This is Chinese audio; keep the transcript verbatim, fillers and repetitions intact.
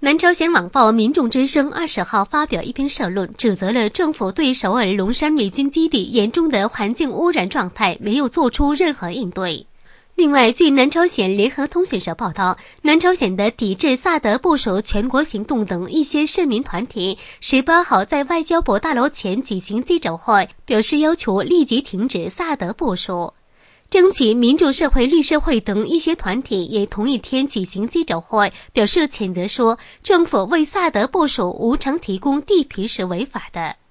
南朝鲜网报《民众之声》二十号发表一篇社论，指责了政府对首尔龙山美军基地严重的环境污染状态没有做出任何应对。另外，据南朝鲜联合通讯社报道，南朝鲜的抵制萨德部署全国行动等一些市民团体十八号在外交部大楼前举行记者会，表示要求立即停止萨德部署。争取民主社会绿社会等一些团体也同一天举行记者会，表示谴责说，政府为萨德部署无偿提供地皮是违法的。